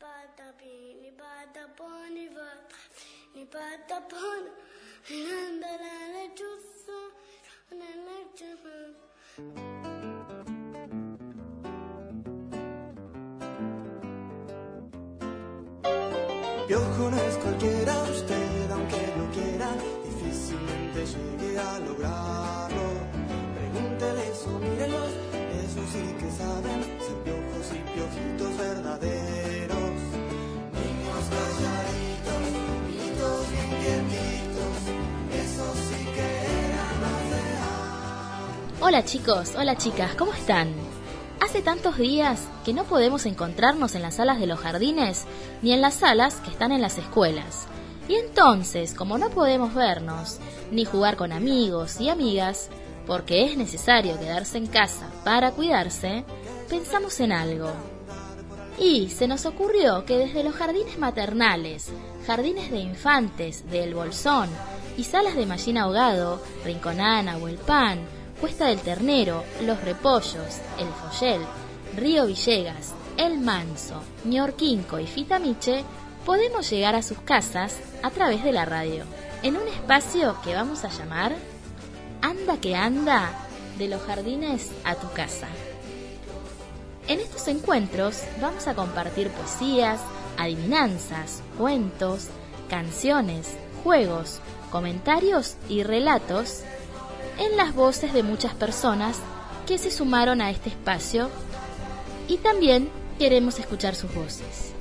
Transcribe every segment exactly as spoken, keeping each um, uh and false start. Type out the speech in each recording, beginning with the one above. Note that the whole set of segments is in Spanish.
Piojo no es cualquiera, usted aunque lo quiera, difícilmente llegue a lograrlo. Pregúntele eso, mírenlos, eso sí que saben, ser piojos y piojitos verdaderos. Niños calladitos, niñitos bien quietitos, eso sí que eran más real. Hola chicos, hola chicas, ¿cómo están? Hace tantos días que no podemos encontrarnos en las salas de los jardines ni en las salas que están en las escuelas. Y entonces, como no podemos vernos ni jugar con amigos y amigas, porque es necesario quedarse en casa para cuidarse, pensamos en algo. Y se nos ocurrió que desde los jardines maternales, jardines de infantes de El Bolsón y salas de Mallín Ahogado, Rinconana o El Pan, Cuesta del Ternero, Los Repollos, El Follel, Río Villegas, El Manso, Ñorquinco y Fitamiche, podemos llegar a sus casas a través de la radio, en un espacio que vamos a llamar Anda que Anda, de los jardines a tu casa. En estos encuentros vamos a compartir poesías, adivinanzas, cuentos, canciones, juegos, comentarios y relatos en las voces de muchas personas que se sumaron a este espacio, y también queremos escuchar sus voces.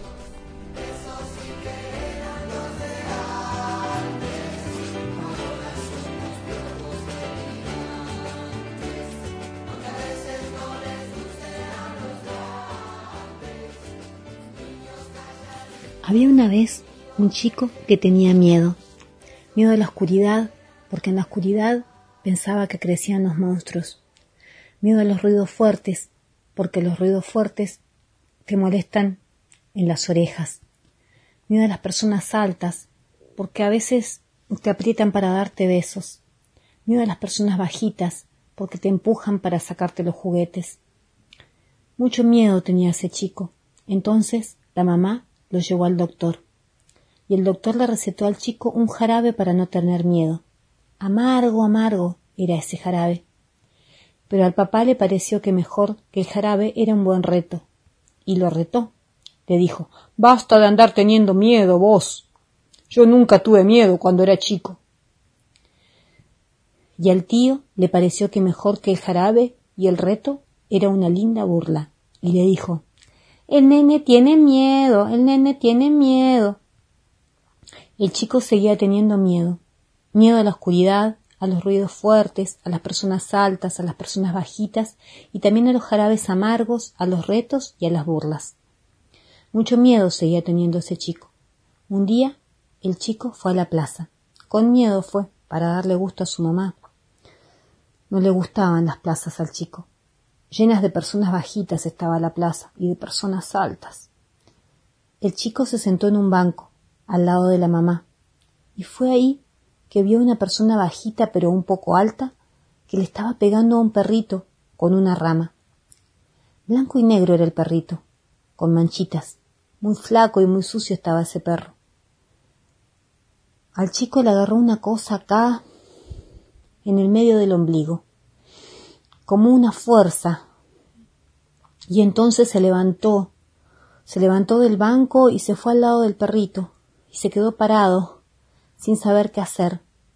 Había una vez un chico que tenía miedo, miedo a la oscuridad, porque en la oscuridad pensaba que crecían los monstruos. Miedo a los ruidos fuertes, porque los ruidos fuertes te molestan en las orejas. Miedo a las personas altas, porque a veces te aprietan para darte besos. Miedo a las personas bajitas, porque te empujan para sacarte los juguetes. Mucho miedo tenía ese chico. Entonces la mamá lo llevó al doctor, y el doctor le recetó al chico un jarabe para no tener miedo. Amargo, amargo era ese jarabe. Pero al papá le pareció que mejor que el jarabe era un buen reto, y lo retó. Le dijo: «Basta de andar teniendo miedo vos. Yo nunca tuve miedo cuando era chico». Y al tío le pareció que mejor que el jarabe y el reto era una linda burla, y le dijo: «El nene tiene miedo, el nene tiene miedo». El chico seguía teniendo miedo. Miedo a la oscuridad, a los ruidos fuertes, a las personas altas, a las personas bajitas, y también a los jarabes amargos, a los retos y a las burlas. Mucho miedo seguía teniendo ese chico. Un día, el chico fue a la plaza. Con miedo fue, para darle gusto a su mamá. No le gustaban las plazas al chico. Llenas de personas bajitas estaba la plaza, y de personas altas. El chico se sentó en un banco, al lado de la mamá, y fue ahí que vio una persona bajita pero un poco alta que le estaba pegando a un perrito con una rama. Blanco y negro era el perrito, con manchitas. Muy flaco y muy sucio estaba ese perro. Al chico le agarró una cosa acá, en el medio del ombligo, como una fuerza, y entonces se levantó, se levantó del banco y se fue al lado del perrito, y se quedó parado, sin saber qué hacer.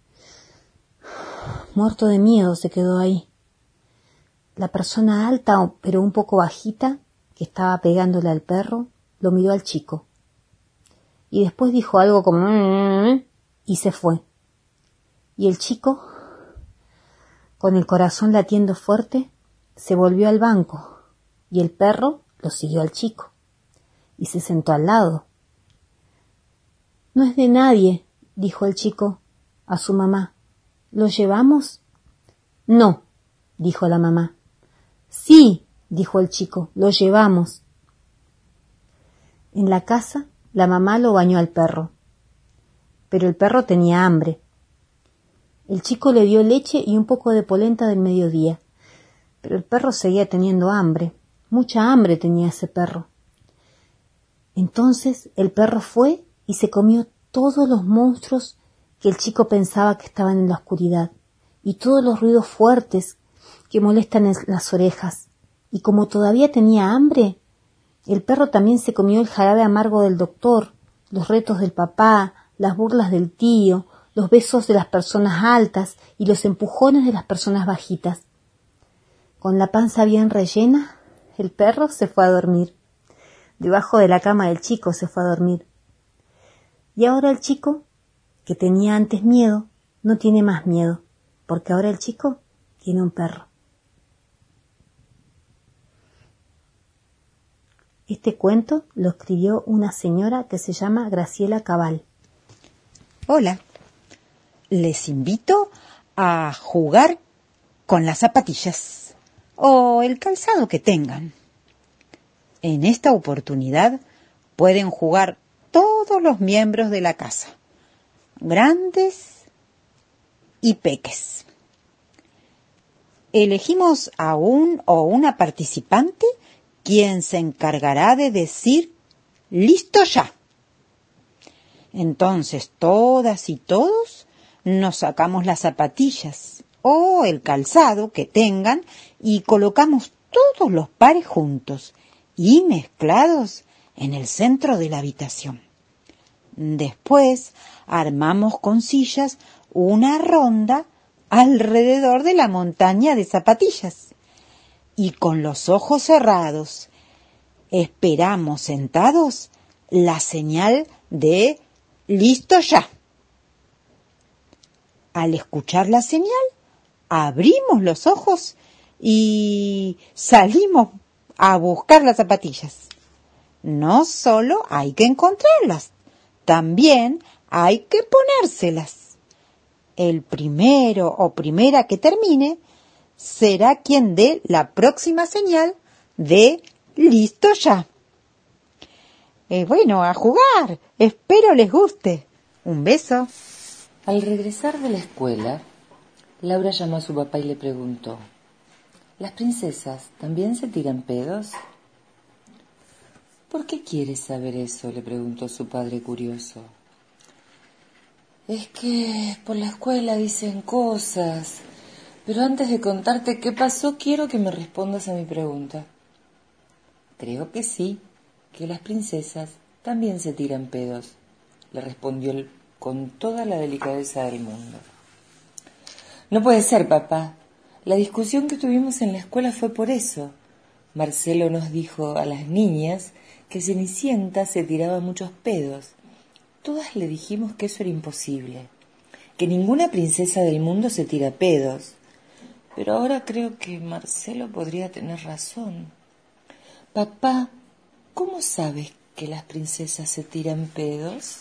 Muerto de miedo se quedó ahí. La persona alta, pero un poco bajita, que estaba pegándole al perro, lo miró al chico. Y después dijo algo como... y se fue. Y el chico, con el corazón latiendo fuerte, se volvió al banco, y el perro lo siguió al chico, y se sentó al lado. «No es de nadie», dijo el chico a su mamá. «¿Lo llevamos?» «No», dijo la mamá. «Sí», dijo el chico, «lo llevamos». En la casa, la mamá lo bañó al perro, pero el perro tenía hambre. El chico le dio leche y un poco de polenta del mediodía, pero el perro seguía teniendo hambre. Mucha hambre tenía ese perro. Entonces el perro fue y se comió todos los monstruos que el chico pensaba que estaban en la oscuridad, y todos los ruidos fuertes que molestan en las orejas. Y como todavía tenía hambre, el perro también se comió el jarabe amargo del doctor, los retos del papá, las burlas del tío, los besos de las personas altas y los empujones de las personas bajitas. Con la panza bien rellena, el perro se fue a dormir. Debajo de la cama del chico se fue a dormir. Y ahora el chico, que tenía antes miedo, no tiene más miedo, porque ahora el chico tiene un perro. Este cuento lo escribió una señora que se llama Graciela Cabal. Hola, les invito a jugar con las zapatillas o el calzado que tengan. En esta oportunidad pueden jugar todos los miembros de la casa, grandes y peques. Elegimos a un o una participante quien se encargará de decir «listo ya». Entonces todas y todos nos sacamos las zapatillas o el calzado que tengan y colocamos todos los pares juntos y mezclados en el centro de la habitación. Después armamos con sillas una ronda alrededor de la montaña de zapatillas y con los ojos cerrados esperamos sentados la señal de «listo ya». Al escuchar la señal, abrimos los ojos y salimos a buscar las zapatillas. No solo hay que encontrarlas, también hay que ponérselas. El primero o primera que termine será quien dé la próxima señal de «listo ya». Eh, bueno, a jugar. Espero les guste. Un beso. Al regresar de la escuela, Laura llamó a su papá y le preguntó: ¿las princesas también se tiran pedos? ¿Por qué quieres saber eso?, le preguntó su padre curioso. Es que por la escuela dicen cosas, pero antes de contarte qué pasó, quiero que me respondas a mi pregunta. Creo que sí, que las princesas también se tiran pedos, le respondió él con toda la delicadeza del mundo. No puede ser, papá. La discusión que tuvimos en la escuela fue por eso. Marcelo nos dijo a las niñas que Cenicienta se tiraba muchos pedos. Todas le dijimos que eso era imposible, que ninguna princesa del mundo se tira pedos. Pero ahora creo que Marcelo podría tener razón. Papá, ¿cómo sabes que las princesas se tiran pedos?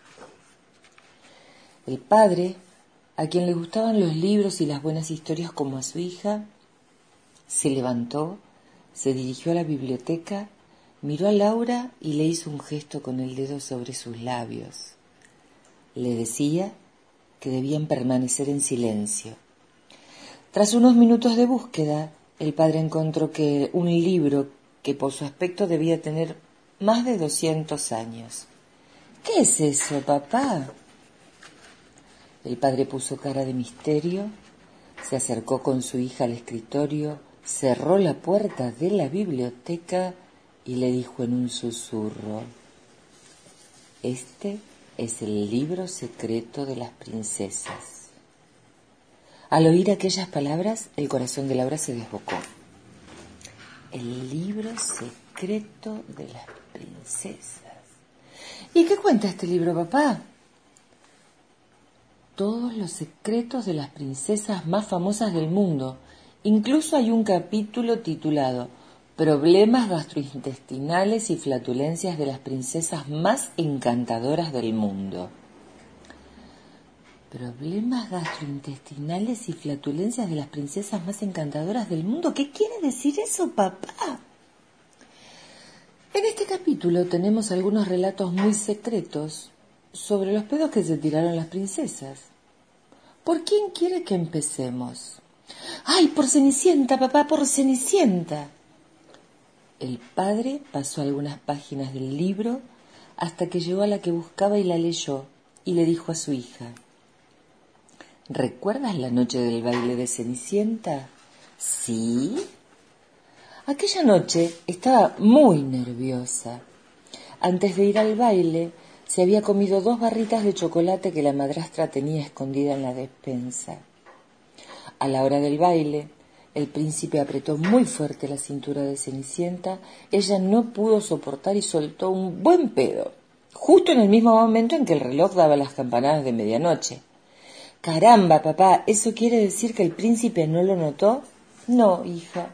El padre, a quien le gustaban los libros y las buenas historias como a su hija, se levantó, se dirigió a la biblioteca, miró a Laura y le hizo un gesto con el dedo sobre sus labios. Le decía que debían permanecer en silencio. Tras unos minutos de búsqueda, el padre encontró que un libro que por su aspecto debía tener más de doscientos años. ¿Qué es eso, papá? El padre puso cara de misterio, se acercó con su hija al escritorio, cerró la puerta de la biblioteca y le dijo en un susurro: Este es el libro secreto de las princesas. Al oír aquellas palabras, el corazón de Laura se desbocó. El libro secreto de las princesas. ¿Y qué cuenta este libro, papá? Todos los secretos de las princesas más famosas del mundo. Incluso hay un capítulo titulado Problemas gastrointestinales y flatulencias de las princesas más encantadoras del mundo. Problemas gastrointestinales y flatulencias de las princesas más encantadoras del mundo. ¿Qué quiere decir eso, papá? En este capítulo tenemos algunos relatos muy secretos sobre los pedos que se tiraron las princesas. ¿Por quién quiere que empecemos? ¡Ay, por Cenicienta, papá, por Cenicienta! El padre pasó algunas páginas del libro hasta que llegó a la que buscaba y la leyó, y le dijo a su hija: ¿recuerdas la noche del baile de Cenicienta? ¿Sí? Aquella noche estaba muy nerviosa. Antes de ir al baile, se había comido dos barritas de chocolate que la madrastra tenía escondida en la despensa. A la hora del baile, el príncipe apretó muy fuerte la cintura de Cenicienta. Ella no pudo soportar y soltó un buen pedo, justo en el mismo momento en que el reloj daba las campanadas de medianoche. «Caramba, papá, ¿eso quiere decir que el príncipe no lo notó?» «No, hija».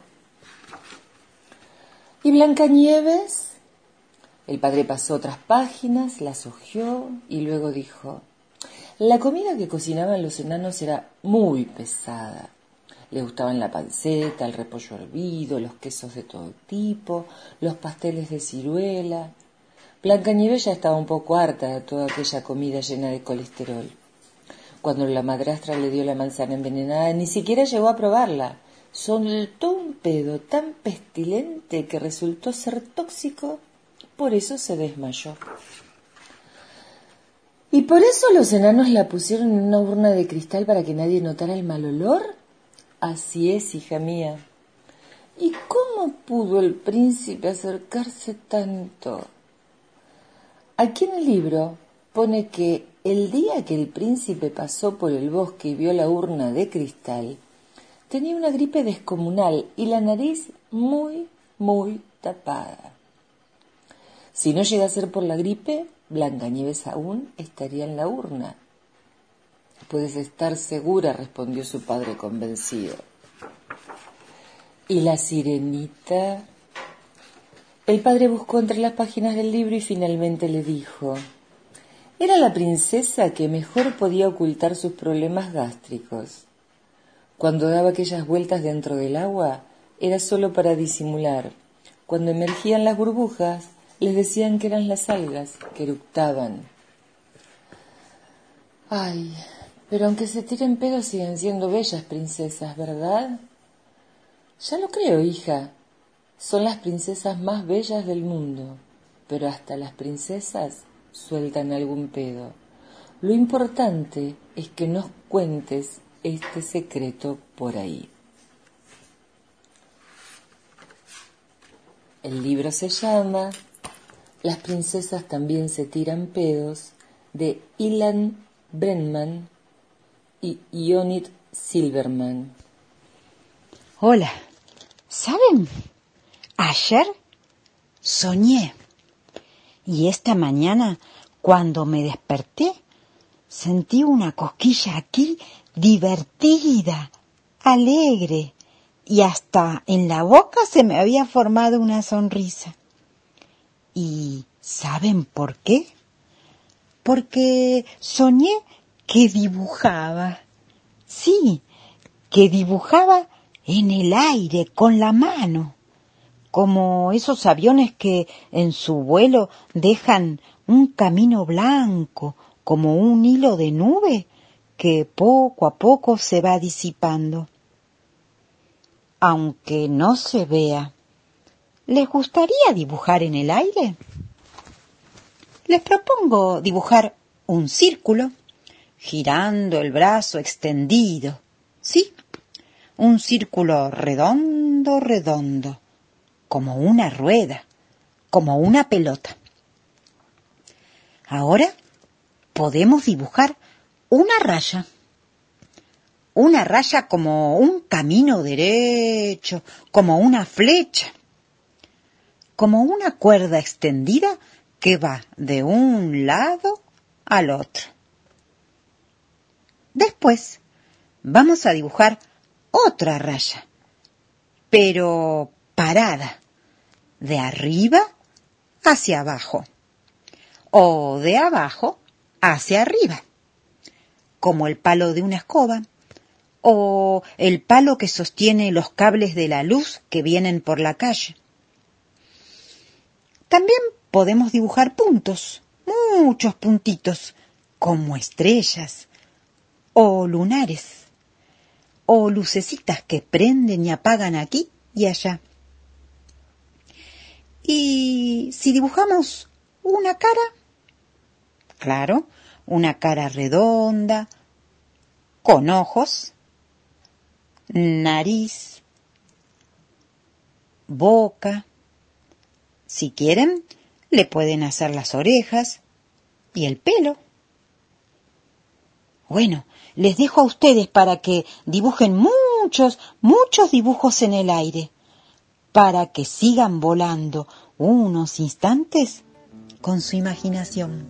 ¿Y Blancanieves? El padre pasó otras páginas, las hojeó y luego dijo: la comida que cocinaban los enanos era muy pesada. Le gustaban la panceta, el repollo hervido, los quesos de todo tipo, los pasteles de ciruela. Blancanieves ya estaba un poco harta de toda aquella comida llena de colesterol. Cuando la madrastra le dio la manzana envenenada, ni siquiera llegó a probarla. Soltó un pedo tan pestilente que resultó ser tóxico, por eso se desmayó. ¿Y por eso los enanos la pusieron en una urna de cristal para que nadie notara el mal olor? Así es, hija mía. ¿Y cómo pudo el príncipe acercarse tanto? Aquí en el libro pone que el día que el príncipe pasó por el bosque y vio la urna de cristal, tenía una gripe descomunal y la nariz muy, muy tapada. Si no llega a ser por la gripe, Blancanieves aún estaría en la urna. Puedes estar segura, respondió su padre convencido. ¿Y la sirenita? El padre buscó entre las páginas del libro y finalmente le dijo: era la princesa que mejor podía ocultar sus problemas gástricos. Cuando daba aquellas vueltas dentro del agua, era solo para disimular. Cuando emergían las burbujas, les decían que eran las algas que eructaban. Ay, pero aunque se tiren pedos siguen siendo bellas princesas, ¿verdad? Ya lo creo, hija. Son las princesas más bellas del mundo, pero hasta las princesas sueltan algún pedo. Lo importante es que nos cuentes este secreto por ahí. El libro se llama Las princesas también se tiran pedos, de Ilan Brennan y Ionit Silverman. Hola, ¿saben? Ayer soñé y esta mañana, cuando me desperté, sentí una cosquilla aquí divertida, alegre, y hasta en la boca se me había formado una sonrisa. ¿Y saben por qué? Porque soñé que dibujaba. Sí, que dibujaba en el aire con la mano, como esos aviones que en su vuelo dejan un camino blanco, como un hilo de nube que poco a poco se va disipando. Aunque no se vea, ¿les gustaría dibujar en el aire? Les propongo dibujar un círculo, girando el brazo extendido, ¿sí? Un círculo redondo, redondo, como una rueda, como una pelota. Ahora podemos dibujar una raya. Una raya como un camino derecho, como una flecha, como una cuerda extendida que va de un lado al otro. Después vamos a dibujar otra raya, pero parada, de arriba hacia abajo, o de abajo hacia arriba, como el palo de una escoba, o el palo que sostiene los cables de la luz que vienen por la calle. También podemos dibujar puntos, muchos puntitos, como estrellas, o lunares, o lucecitas que prenden y apagan aquí y allá. ¿Y si dibujamos una cara? Claro, una cara redonda, con ojos, nariz, boca. Si quieren, le pueden hacer las orejas y el pelo. Bueno, les dejo a ustedes para que dibujen muchos, muchos dibujos en el aire, para que sigan volando unos instantes con su imaginación.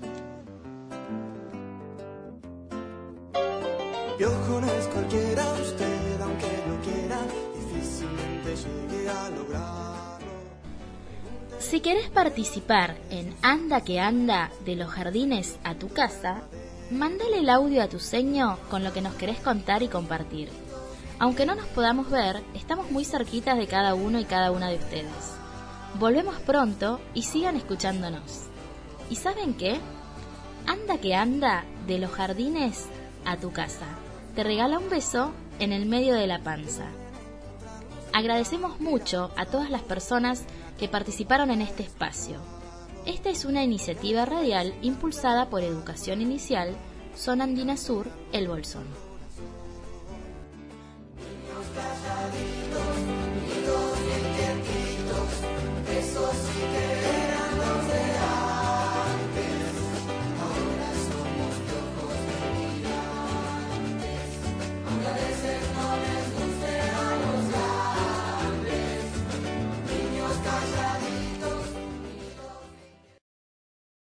Piojo no es cualquiera, usted aunque lo quiera, difícilmente llegue a lograrlo. Si querés participar en Anda que Anda de los jardines a tu casa, mándale el audio a tu seño con lo que nos querés contar y compartir. Aunque no nos podamos ver, estamos muy cerquitas de cada uno y cada una de ustedes. Volvemos pronto y sigan escuchándonos. ¿Y saben qué? Anda que Anda de los jardines a tu casa te regala un beso en el medio de la panza. Agradecemos mucho a todas las personas que participaron en este espacio. Esta es una iniciativa radial impulsada por Educación Inicial, Zona Andina Sur, El Bolsón.